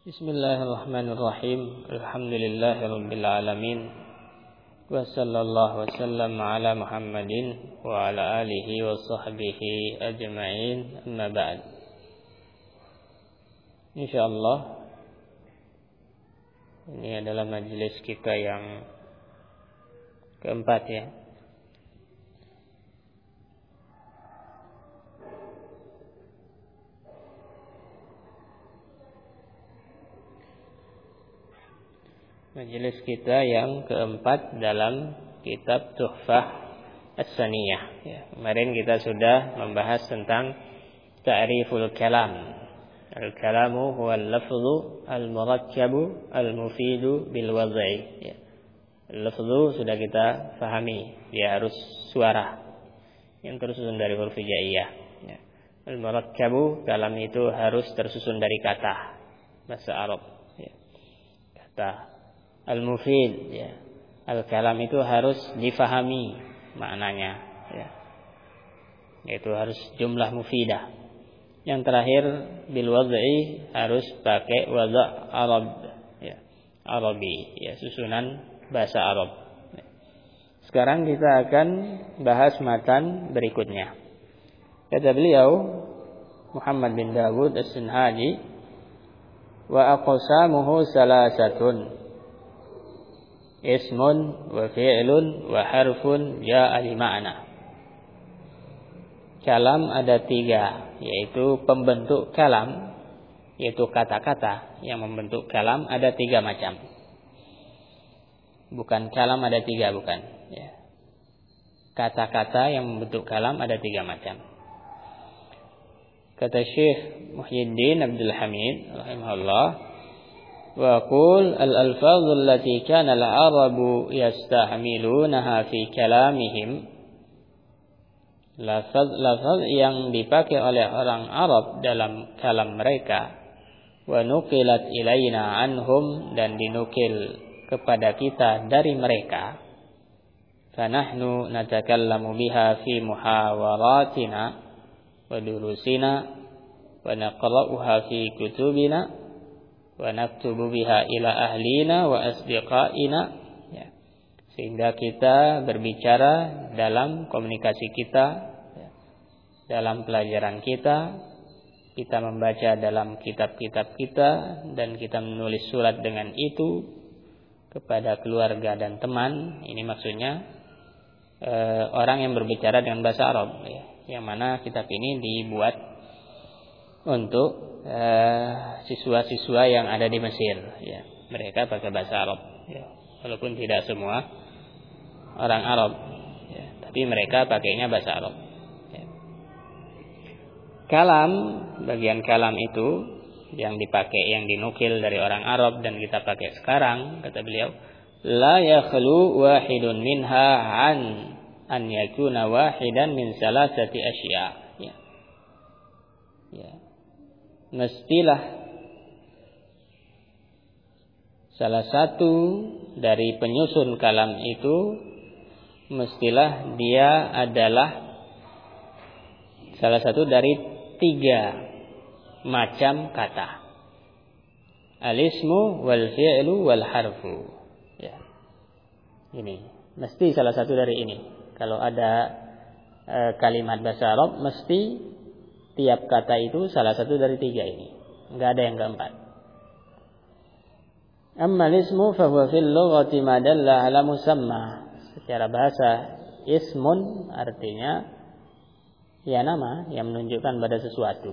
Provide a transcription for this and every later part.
Bismillahirrahmanirrahim. Alhamdulillahirabbil alamin. Wa sallallahu wasallam ala Muhammadin wa ala alihi wa sahbihi ajma'in. Amma ba'd. Insyaallah ini adalah majelis kita yang keempat ya. Majelis kita yang keempat dalam kitab Tuhfah As-Saniyah ya. Kemarin kita sudah membahas tentang ta'riful kalam. Al-kalamu huwa al-lafzu al-murakkabu al-mufidu bil wad'i ya. Al-lafzu sudah kita pahami, dia harus suara yang tersusun dari huruf hijaiyah ya. Al-murakkabu, kalam itu harus tersusun dari kata bahasa Arab ya. Kata al-mufid ya. Al-kalam itu harus difahami maknanya ya. Yaitu harus jumlah mufidah. Yang terakhir bil wad'i, harus pakai wada' Arab ya. Arabi ya, susunan bahasa Arab. Sekarang kita akan bahas matan berikutnya. Kata beliau Muhammad bin Dawud As-Sinhaji, wa aqsamuhu salasatun, ismun wa fi'lun wa harfun ja'a li ma'na. Kalam ada tiga, yaitu pembentuk kalam, yaitu kata-kata yang membentuk kalam ada tiga macam. Bukan kalam ada tiga, bukan ya. Kata-kata yang membentuk kalam ada tiga macam. Kata Syekh Muhyiddin Abdul Hamid rahimahullah, wa qul al-alfadhu allati kana al-arabu yastahmilunaha fi kalamihim, lafaz yang dipakai oleh orang Arab dalam kalam mereka, wa nuqilat ilaina anhum, dan dinukil kepada kita dari mereka, fa nahnu natakallamu biha fi muhawaratina wa durusina wa naqra'uha fi kutubina wa naktubu biha ila ahlina wa asdiqaina ya. Sehingga kita berbicara dalam komunikasi kita ya. Dalam pelajaran kita membaca dalam kitab-kitab kita, dan kita menulis surat dengan itu kepada keluarga dan teman. Ini maksudnya orang yang berbicara dengan bahasa Arab ya. Yang mana kitab ini dibuat untuk siswa-siswa yang ada di Mesir ya. Mereka pakai bahasa Arab ya. Walaupun tidak semua orang Arab ya, tapi mereka pakainya bahasa Arab ya. Kalam, bagian kalam itu yang dipakai, yang dinukil dari orang Arab dan kita pakai sekarang, kata beliau, la yakhlu wahidun minha an yakuna wahidan min salasati asya ya. Ya. Mestilah salah satu dari penyusun kalam itu, mestilah dia adalah salah satu dari tiga macam kata. Al-ismu wal fi'lu wal harfu ya. Ini mesti salah satu dari ini. Kalau ada kalimat bahasa Arab, mesti tiap kata itu salah satu dari tiga ini. Enggak ada yang keempat. Amma al-ismu fa huwa fil lughati ma dalla ala musamma. Secara bahasa, ismun artinya ya nama yang menunjukkan pada sesuatu.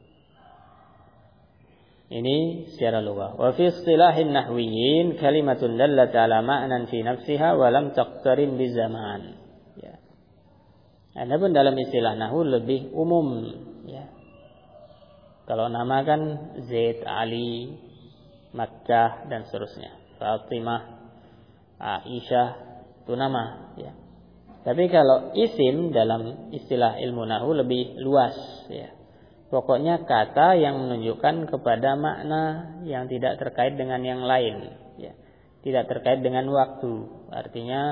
Ini secara lughah. Wa fi istilahin nahwiyyin kalimatun dallat ala ma'nan fi nafsiha wa lam taqtarin bi zaman. Ya. Adapun dalam istilah nahwu lebih umum ya. Kalau nama kan Zaid, Ali, Makkah dan seterusnya. Fatimah, Aisyah, itu nama ya. Tapi kalau isim dalam istilah ilmu nahwu lebih luas ya. Pokoknya kata yang menunjukkan kepada makna yang tidak terkait dengan yang lain ya. Tidak terkait dengan waktu. Artinya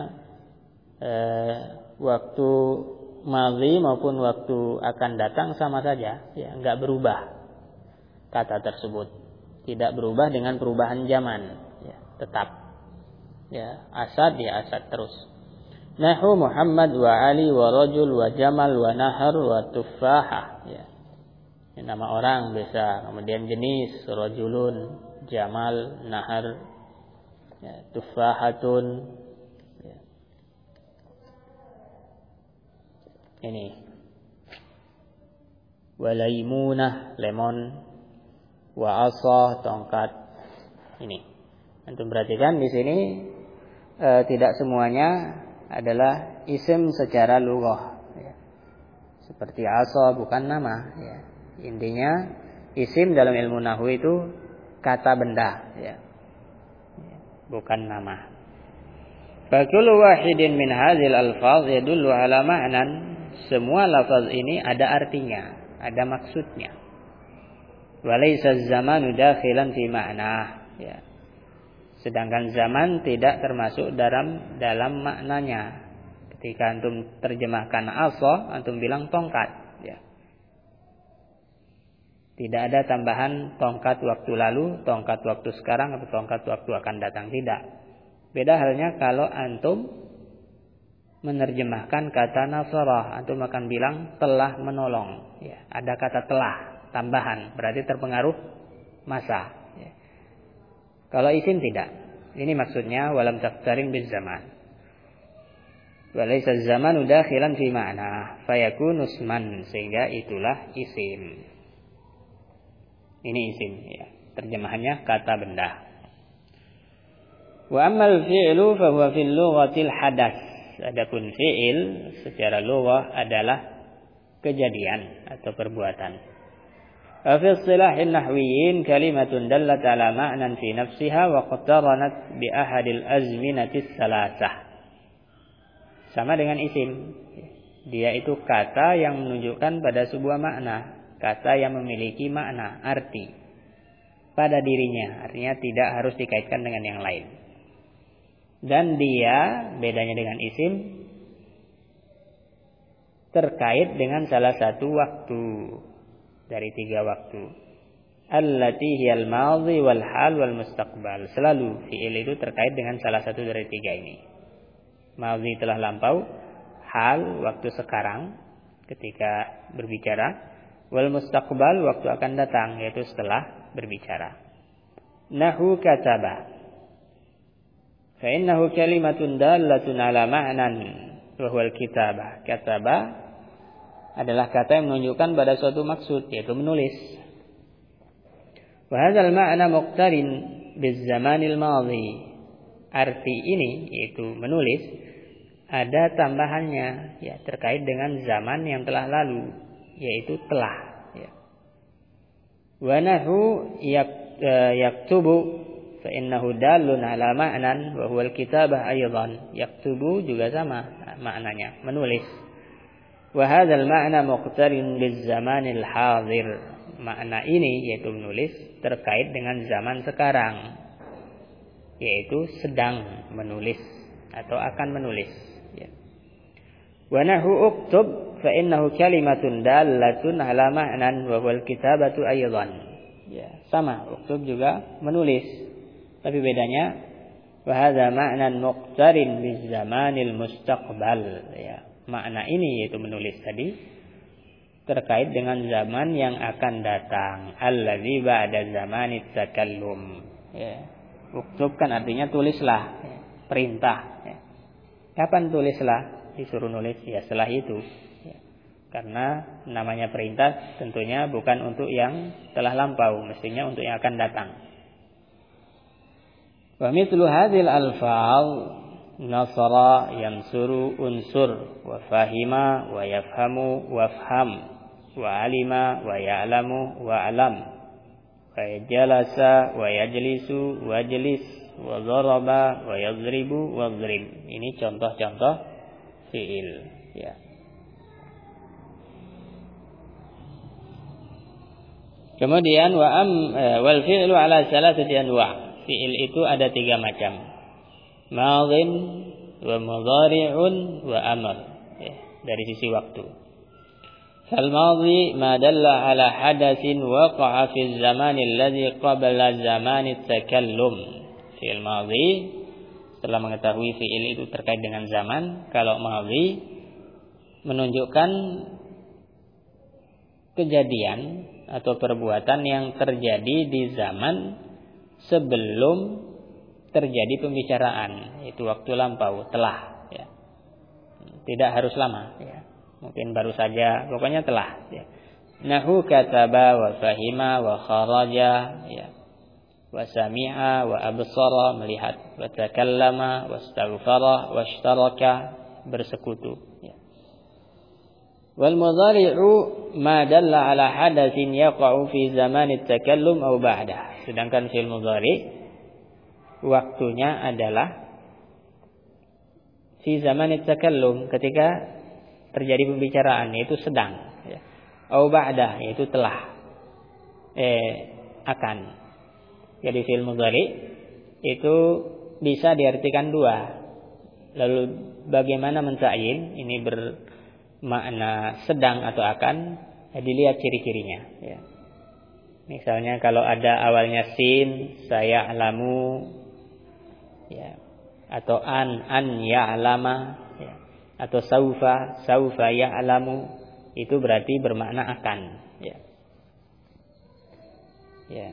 waktu madhi maupun waktu akan datang sama saja ya, enggak berubah kata tersebut. tidak berubah dengan perubahan zaman, ya, tetap. Ya, asad ya asad terus. Nahu Muhammad wa Ali wa rajul wa jamal wa nahar wa tuffahah, ya. Ini nama orang bisa, kemudian jenis rajulun, jamal, nahar, ya, tuffahatun, ya. Ini walaimunah, lemon, wa asa, tongkat. Ini. Antum perhatikan di sini tidak semuanya adalah isim secara lughah, ya. Seperti asa bukan nama, ya. Intinya isim dalam ilmu nahwu itu kata benda, ya. Bukan nama. Fa kullu wahidin min hadzal alfaz yadullu ala ma'nan. Semua lafaz ini ada artinya, ada maksudnya. Walaysa az-zamanu dakhilan fi ma'nah, ya. Sedangkan zaman tidak termasuk dalam maknanya. Ketika antum terjemahkan asa, antum bilang tongkat, ya. Tidak ada tambahan tongkat waktu lalu, tongkat waktu sekarang, atau tongkat waktu akan datang, tidak. Beda halnya kalau antum menerjemahkan kata nasarah, antum akan bilang telah menolong, ya. Ada kata telah tambahan, berarti terpengaruh masa, ya. Kalau isim tidak. Ini maksudnya walam taqtarin biz zaman. Walaysa az-zamanu dakhilan fi ma'na fayakunu isman, sehingga itulah isim. Ini isim, ya. Terjemahannya kata benda. Wa ammal fi'lu fa huwa fil lughatil hadath. Adapun fi'il secara lughah adalah kejadian atau perbuatan. Fi istilahin nahwiyyin kalimatun dallat ala ma'nan fi nafsiha wa qattaranat bi ahadil azminatis salasah. Sama dengan isim. Dia itu kata yang menunjukkan pada sebuah makna, kata yang memiliki makna, arti pada dirinya, artinya tidak harus dikaitkan dengan yang lain. Dan dia bedanya dengan isim terkait dengan salah satu waktu dari 3 waktu. Allati hiyal madhi wal hal wal mustaqbal. Selalu fi'il itu terkait dengan salah satu dari 3 ini. Madhi telah lampau, hal waktu sekarang ketika berbicara, wal mustaqbal waktu akan datang, yaitu setelah berbicara. Nahu kataba. Fa innahu kalimatun dallatun ala ma'nan wa huwal kitabah. Kataba adalah kata yang menunjukkan pada suatu maksud, yaitu menulis. Wa hadzal ma'na muqtarin biz zamanil madhi. Arti ini yaitu menulis ada tambahannya, ya, terkait dengan zaman yang telah lalu, yaitu telah, ya. Wa nahu yaktubu fa innahu dalun ala ma'nan wa huwal kitabah aidan. Yaktubu juga sama maknanya, menulis. Wa hadzal ma'na muqtarin biz zamanil hadir. Makna ini yaitu menulis terkait dengan zaman sekarang, yaitu sedang menulis atau akan menulis, ya. Wa nahu uktub fa innahu kalimatun dallatun ala ma'nan wa huwal kitabatu aidan. Ya, sama, uktub juga menulis. Tapi bedanya wa hadza ma'nan muqtarin biz zamanil mustaqbal, ya. Makna ini yaitu menulis tadi terkait dengan zaman yang akan datang, allazi ba'da zamanit takallum, ya. Uktub kan artinya tulislah, ya. Perintah, ya. Kapan tulislah? Disuruh nulis, ya setelah itu, ya. Karena namanya perintah tentunya bukan untuk yang telah lampau, mestinya untuk yang akan datang. Wa mithlu hadhil alfaz nasara yansuru unsur wa fahima wa yafhamu wafham wa alima wa ya'lamu wa alam wa jalasa wa yajlisu wajlis wa daraba wa yadribu wadrib. Ini contoh-contoh fi'il, ya. Kemudian wal fi'lu ala salasati anwa'. Fi'il itu ada 3 macam. Madhin wa mudhari'un wa amr, ya, dari sisi waktu. Al-madhi ma dalla ala hadatsin waqa'a fi zaman alladhi qabla zaman at-takallum. Fi'il madhi setelah mengetahui fi'il itu terkait dengan zaman, kalau madhi menunjukkan kejadian atau perbuatan yang terjadi di zaman sebelum terjadi pembicaraan, itu waktu lampau, telah ya. Tidak harus lama ya. Mungkin baru saja, pokoknya telah ya. Nahu kataba wa fahima wa kharaja ya. Wa sami'a wa absara, melihat, wa takallama wa astaghfara wa ishtaraka, bersekutu ya. Wal mudhari'u ma dalla ala hadatsin yaqa'u fi zaman at-takallum aw ba'dah. Sedangkan fi'il mudhari' waktunya adalah fi zaman at-takallum, ketika terjadi pembicaraan, yaitu sedang ya. Au ba'dah, yaitu telah akan. Jadi fi'il mudhari itu bisa diartikan dua. Lalu bagaimana mensayin ini bermakna sedang atau akan, ya, dilihat ciri-cirinya ya. Misalnya kalau ada awalnya sin, saya alamu ya, atau an ya'lama ya, atau saufa ya'lamu, itu berarti bermakna akan ya. Ya.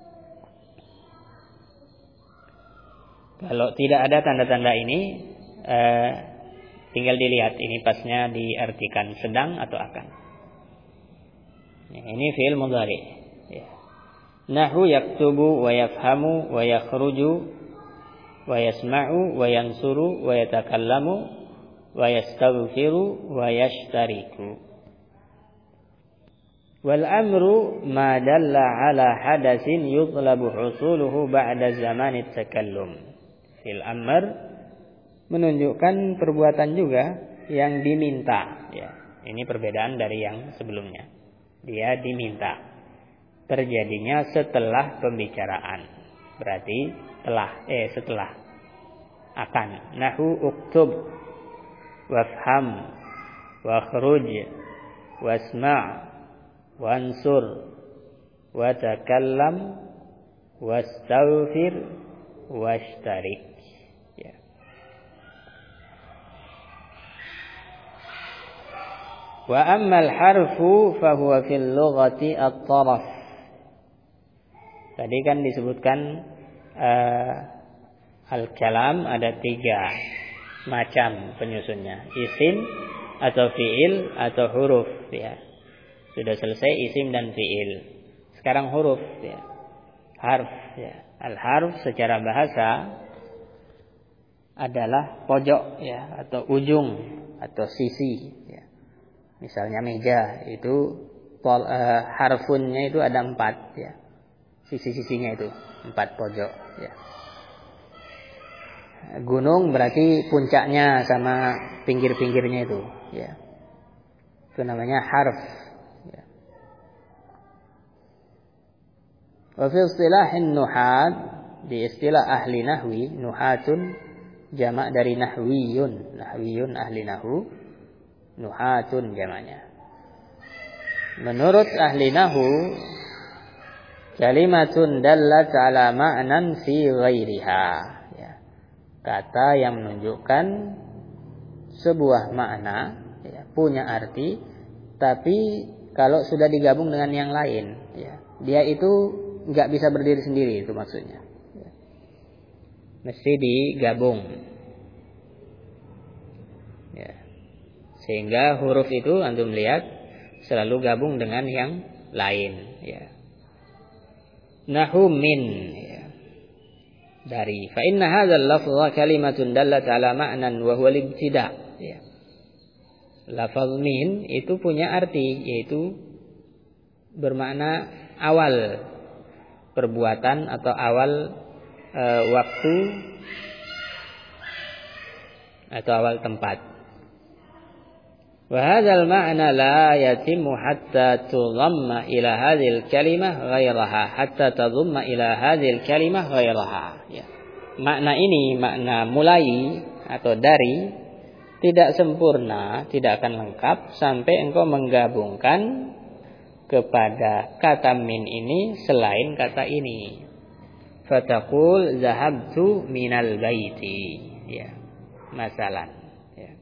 Kalau tidak ada tanda-tanda ini, tinggal dilihat ini pasnya diartikan sedang atau akan. Ya, ini fi'il mudhari ya. Nahu yaktubu wa yafhamu wa yakhruju wa yasma'u wa yansuru wa yatakallamu wa yastaghfiru wa yashtariku. Wal amru ma dalla ala hadatsin yutlabu husuluhu ba'da zaman at-takallum. Fil amr menunjukkan perbuatan juga yang diminta ya. Ini perbedaan dari yang sebelumnya. Dia diminta, terjadinya setelah pembicaraan, berarti setelah akan. Nahu uktub wafham wakhruj wasma' wansur watakallam wastaghfir washtarik ya. Wa ammal harfu fahuwa fil lughati at-taraf. Tadi kan disebutkan al-kalam ada 3 macam penyusunnya, isim atau fiil atau huruf ya. Sudah selesai isim dan fiil. Sekarang huruf ya. Harf ya. Al-harf secara bahasa adalah pojok ya, atau ujung atau sisi ya. Misalnya meja itu harfunnya itu ada 4 ya. Sisi-sisinya itu 4 pojok ya. Gunung berarti puncaknya sama pinggir-pinggirnya itu ya. Itu namanya harf ya. Wa fi istilahin nuhat, di istilah ahli nahwi, nuhatun jamak dari nahwiyun. Nahwiyun ahli nahwu, nuhatun jamaknya. Menurut ahli nahwu, kalimatun dallat ala ma'nan fi ghairiha ya. Kata yang menunjukkan sebuah makna ya, punya arti, tapi kalau sudah digabung dengan yang lain ya, dia itu enggak bisa berdiri sendiri, itu maksudnya ya. Mesti digabung ya. Sehingga huruf itu antum lihat selalu gabung dengan yang lain ya. Nahu min ya. Dari fa inna hadzal lafdha kalimatun dallat ala ma'nan wa huwa al-ibtida ya. Lafaz min itu punya arti, yaitu bermakna awal perbuatan atau awal waktu atau awal tempat. Wa hadzal ma'na la yatimmu hatta tudhamma ila hadhil kalimah ghairaha, hatta tadhumma ila hadhil kalimah ghairaha ya. Makna ini, makna mulai atau dari, tidak sempurna, tidak akan lengkap sampai engkau menggabungkan kepada kata min ini selain kata ini. Fataqul zahabtu minal baiti, ya, masalan, ya.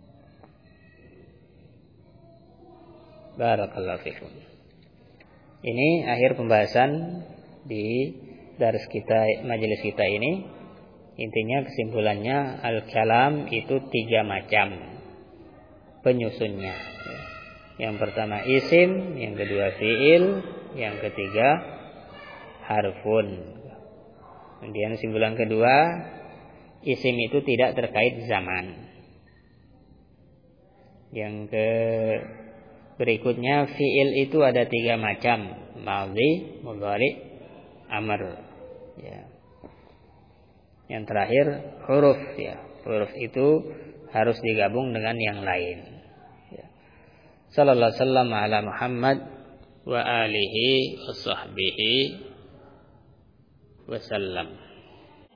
Barakallahu fikum. Ini akhir pembahasan di daris kita, majelis kita ini. Intinya kesimpulannya al-kalam itu 3 macam penyusunnya. Yang pertama isim, yang kedua fiil, yang ketiga harfun. Kemudian kesimpulan kedua, isim itu tidak terkait zaman. Yang berikutnya fiil itu ada 3 macam, madhi, mudhari, amr, ya. Yang terakhir huruf, ya. Huruf itu harus digabung dengan yang lain. Ya. Sallallahu alaihi wasallam ala Muhammad wa alihi wa sahbihi wasallam.